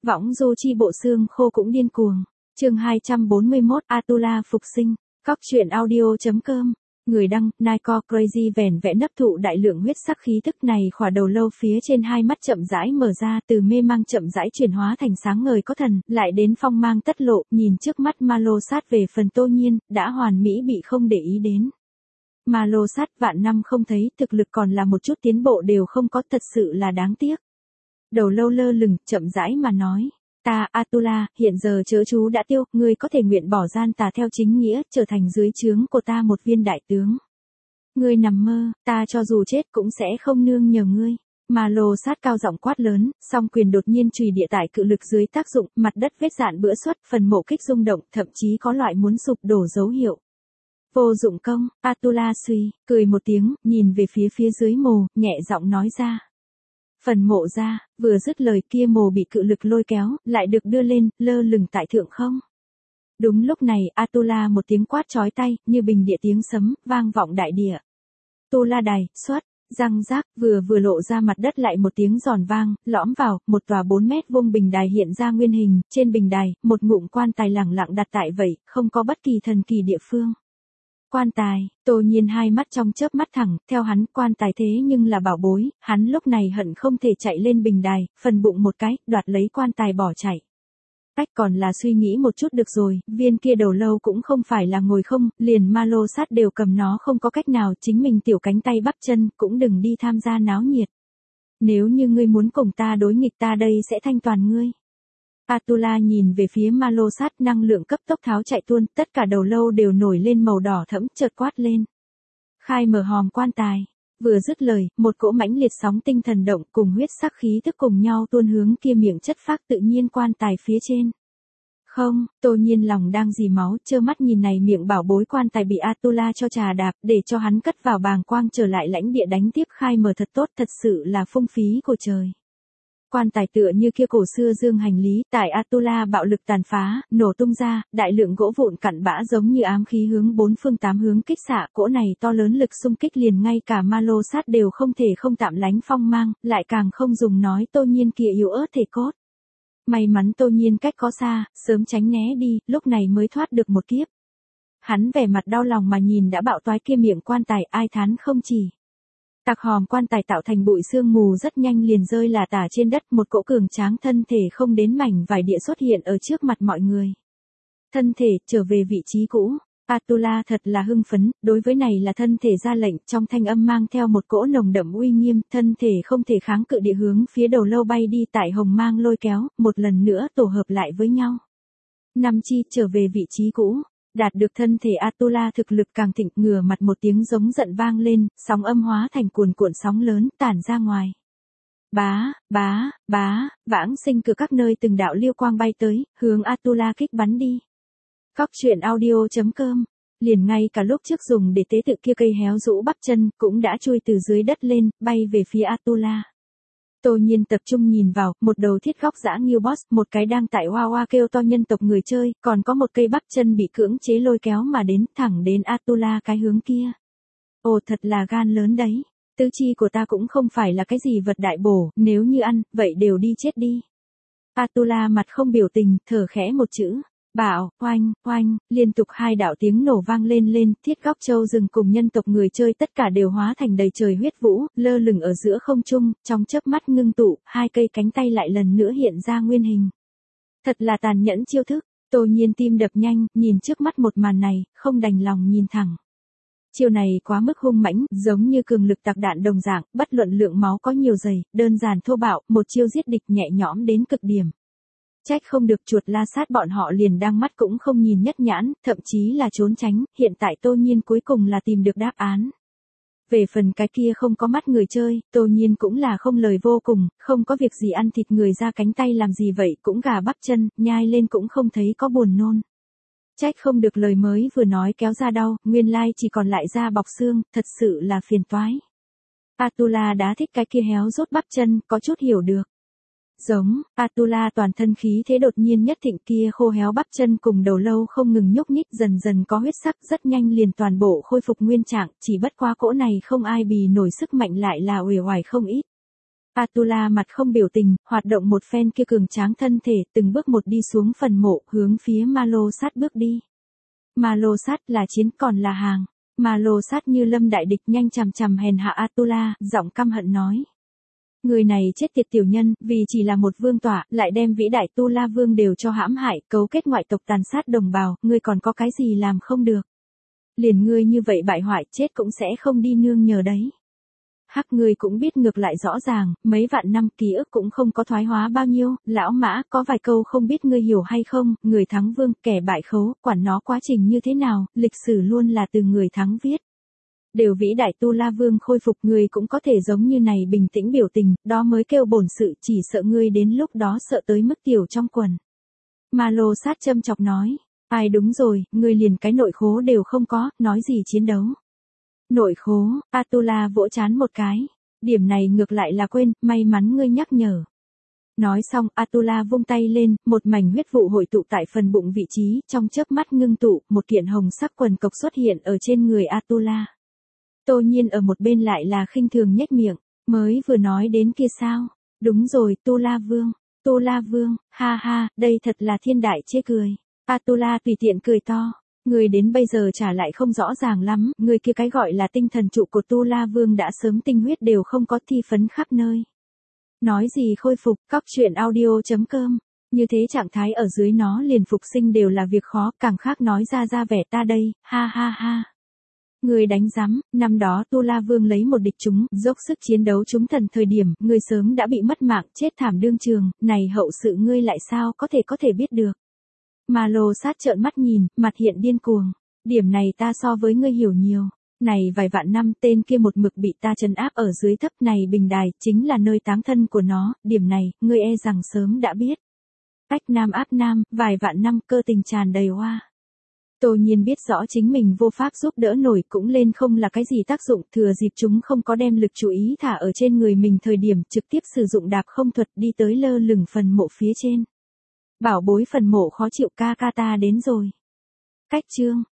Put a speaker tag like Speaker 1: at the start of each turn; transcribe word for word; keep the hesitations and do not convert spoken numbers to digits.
Speaker 1: Võng du chi bộ xương khô cũng điên cuồng. Chương hai trăm bốn mươi mốt Atula phục sinh. Cóc truyện audio chấm com. Người đăng, Nico Crazy vẻn vẽ nấp thụ đại lượng huyết sắc khí tức này khỏa đầu lâu phía trên hai mắt chậm rãi mở ra, từ mê mang chậm rãi chuyển hóa thành sáng ngời có thần, lại đến phong mang tất lộ, nhìn trước mắt Ma Lô Sát về phần Tô Nhiên, đã hoàn mỹ bị không để ý đến. Ma Lô Sát vạn năm không thấy, thực lực còn là một chút tiến bộ đều không có, thật sự là đáng tiếc. Đầu lâu lơ lửng, chậm rãi mà nói. Ta, Atula, hiện giờ chớ chú đã tiêu, ngươi có thể nguyện bỏ gian tà theo chính nghĩa, trở thành dưới trướng của ta một viên đại tướng. Ngươi nằm mơ, ta cho dù chết cũng sẽ không nương nhờ ngươi. Ma Lô Sát cao giọng quát lớn, song quyền đột nhiên chùy địa tải cự lực dưới tác dụng, mặt đất vết dạn bữa xuất, phần mộ kích rung động, thậm chí có loại muốn sụp đổ dấu hiệu. Vô dụng công, Atula suy, cười một tiếng, nhìn về phía phía dưới mồ, nhẹ giọng nói ra. Phần mộ ra, vừa dứt lời kia mồ bị cự lực lôi kéo, lại được đưa lên, lơ lửng tại thượng không. Đúng lúc này, Atula một tiếng quát chói tay, như bình địa tiếng sấm, vang vọng đại địa. Tu La Đài, xuất, răng rác, vừa vừa lộ ra mặt đất lại một tiếng giòn vang, lõm vào, một tòa bốn mét vuông bình đài hiện ra nguyên hình, trên bình đài, một ngụm quan tài lẳng lặng đặt tại vậy, không có bất kỳ thần kỳ địa phương. Quan tài, Tô Nhiên hai mắt trong chớp mắt thẳng, theo hắn quan tài thế nhưng là bảo bối, hắn lúc này hận không thể chạy lên bình đài, phần bụng một cái, đoạt lấy quan tài bỏ chạy. Cách còn là suy nghĩ một chút được rồi, viên kia đầu lâu cũng không phải là ngồi không, liền Ma Lô Sát đều cầm nó không có cách nào, chính mình tiểu cánh tay bắp chân, cũng đừng đi tham gia náo nhiệt. Nếu như ngươi muốn cùng ta đối nghịch ta đây sẽ thanh toàn ngươi. Atula nhìn về phía Ma Lô Sát, năng lượng cấp tốc tháo chạy tuôn, tất cả đầu lâu đều nổi lên màu đỏ thẫm, chợt quát lên. Khai mở hòm quan tài. Vừa dứt lời, một cỗ mãnh liệt sóng tinh thần động cùng huyết sắc khí tức cùng nhau tuôn hướng kia miệng chất phác tự nhiên quan tài phía trên. Không, Tô Nhiên lòng đang dì máu, trơ mắt nhìn này miệng bảo bối quan tài bị Atula cho trà đạp, để cho hắn cất vào bàng quang trở lại lãnh địa đánh tiếp khai mở thật tốt, thật sự là phung phí của trời. Quan tài tựa như kia cổ xưa dương hành lý, tại Atula bạo lực tàn phá, nổ tung ra, đại lượng gỗ vụn cặn bã giống như ám khí hướng bốn phương tám hướng kích xạ, cỗ này to lớn lực xung kích liền ngay cả Ma Lô Sát đều không thể không tạm lánh phong mang, lại càng không dùng nói Tô Nhiên kia yếu ớt thể cốt. May mắn Tô Nhiên cách có xa, sớm tránh né đi, lúc này mới thoát được một kiếp. Hắn vẻ mặt đau lòng mà nhìn đã bạo toái kia miệng quan tài, ai thán không chỉ. Tạc hòm quan tài tạo thành bụi sương mù rất nhanh liền rơi là tả trên đất, một cỗ cường tráng thân thể không đến mảnh vài địa xuất hiện ở trước mặt mọi người. Thân thể, trở về vị trí cũ. Atula thật là hưng phấn, đối với này là thân thể ra lệnh, trong thanh âm mang theo một cỗ nồng đậm uy nghiêm, thân thể không thể kháng cự địa hướng phía đầu lâu bay đi tại hồng mang lôi kéo, một lần nữa tổ hợp lại với nhau. Năm chi, trở về vị trí cũ. Đạt được thân thể Atula thực lực càng thịnh, ngửa mặt một tiếng giống giận vang lên, sóng âm hóa thành cuồn cuộn sóng lớn tản ra ngoài. Bá, bá, bá, vãng sinh từ các nơi từng đạo liêu quang bay tới, hướng Atula kích bắn đi. Cóc truyện audio chấm com. Liền ngay cả lúc trước dùng để tế tự kia cây héo rũ bắp chân, cũng đã chui từ dưới đất lên, bay về phía Atula. Tô Nhiên tập trung nhìn vào, một đầu thiết góc dã nghiêu boss, một cái đang tại hoa hoa kêu to nhân tộc người chơi, còn có một cây bắp chân bị cưỡng chế lôi kéo mà đến, thẳng đến Atula cái hướng kia. Ồ thật là gan lớn đấy, tứ chi của ta cũng không phải là cái gì vật đại bổ, nếu như ăn, vậy đều đi chết đi. Atula mặt không biểu tình, thở khẽ một chữ. Bạo, oanh, oanh, liên tục hai đạo tiếng nổ vang lên lên, thiết góc châu rừng cùng nhân tộc người chơi tất cả đều hóa thành đầy trời huyết vũ, lơ lửng ở giữa không trung, trong chớp mắt ngưng tụ, hai cây cánh tay lại lần nữa hiện ra nguyên hình. Thật là tàn nhẫn chiêu thức, Tô Nhiên tim đập nhanh, nhìn trước mắt một màn này, không đành lòng nhìn thẳng. Chiêu này quá mức hung mãnh, giống như cường lực tạc đạn đồng dạng, bất luận lượng máu có nhiều dày, đơn giản thô bạo, một chiêu giết địch nhẹ nhõm đến cực điểm. Trách không được chuột La Sát bọn họ liền đang mắt cũng không nhìn nhất nhãn, thậm chí là trốn tránh, hiện tại Tô Nhiên cuối cùng là tìm được đáp án. Về phần cái kia không có mắt người chơi, Tô Nhiên cũng là không lời vô cùng, không có việc gì ăn thịt người ra cánh tay làm gì vậy, cũng gà bắp chân, nhai lên cũng không thấy có buồn nôn. Trách không được lời mới vừa nói kéo ra đau, nguyên lai chỉ còn lại da bọc xương, thật sự là phiền toái. Atula đã thích cái kia héo rốt bắp chân, có chút hiểu được. Giống, Atula toàn thân khí thế đột nhiên nhất thịnh kia khô héo bắp chân cùng đầu lâu không ngừng nhúc nhích dần dần có huyết sắc rất nhanh liền toàn bộ khôi phục nguyên trạng, chỉ bất quá cỗ này không ai bì nổi sức mạnh lại là uể oải không ít. Atula mặt không biểu tình, hoạt động một phen kia cường tráng thân thể, từng bước một đi xuống phần mộ, hướng phía Ma Lô Sát bước đi. Ma Lô Sát là chiến còn là hàng. Ma Lô Sát như lâm đại địch nhanh chằm chằm hèn hạ Atula, giọng căm hận nói. Người này chết tiệt tiểu nhân, vì chỉ là một vương tọa, lại đem vĩ đại Tu La Vương đều cho hãm hại, cấu kết ngoại tộc tàn sát đồng bào, ngươi còn có cái gì làm không được. Liền ngươi như vậy bại hoại, chết cũng sẽ không đi nương nhờ đấy. Hắc ngươi cũng biết ngược lại rõ ràng, mấy vạn năm ký ức cũng không có thoái hóa bao nhiêu, lão mã có vài câu không biết ngươi hiểu hay không, người thắng vương, kẻ bại khấu, quản nó quá trình như thế nào, lịch sử luôn là từ người thắng viết. Đều vĩ đại Tu La Vương khôi phục ngươi cũng có thể giống như này bình tĩnh biểu tình, đó mới kêu bổn sự, chỉ sợ ngươi đến lúc đó sợ tới mức tiểu trong quần. Ma Lô Sát châm chọc nói, ai đúng rồi, ngươi liền cái nội khố đều không có, nói gì chiến đấu. Nội khố, Atula vỗ chán một cái, điểm này ngược lại là quên, may mắn ngươi nhắc nhở. Nói xong, Atula vung tay lên, một mảnh huyết vụ hội tụ tại phần bụng vị trí, trong chớp mắt ngưng tụ, một kiện hồng sắc quần cộc xuất hiện ở trên người Atula. Tô Nhiên ở một bên lại là khinh thường nhếch miệng, mới vừa nói đến kia sao? Đúng rồi, Tu La Vương, Tu La Vương, ha ha, đây thật là thiên đại chê cười. Atula tùy tiện cười to, người đến bây giờ trả lại không rõ ràng lắm, người kia cái gọi là tinh thần trụ của Tu La Vương đã sớm tinh huyết đều không có thi phấn khắp nơi. Nói gì khôi phục, cóc truyện audio chấm com, như thế trạng thái ở dưới nó liền phục sinh đều là việc khó, càng khác nói ra ra vẻ ta đây, ha ha ha. Người đánh giám, năm đó Tu La Vương lấy một địch chúng, dốc sức chiến đấu chúng thần thời điểm, người sớm đã bị mất mạng, chết thảm đương trường, này hậu sự ngươi lại sao có thể có thể biết được. Ma Lô Sát trợn mắt nhìn, mặt hiện điên cuồng, điểm này ta so với ngươi hiểu nhiều, này vài vạn năm tên kia một mực bị ta trấn áp ở dưới thấp này bình đài, chính là nơi táng thân của nó, điểm này, ngươi e rằng sớm đã biết. Ách nam áp nam, vài vạn năm cơ tình tràn đầy hoa. Tô Nhiên biết rõ chính mình vô pháp giúp đỡ nổi cũng lên không là cái gì tác dụng, thừa dịp chúng không có đem lực chú ý thả ở trên người mình thời điểm trực tiếp sử dụng đạp không thuật đi tới lơ lửng phần mộ phía trên. Bảo bối phần mộ khó chịu ca ca ta đến rồi. Cách chương.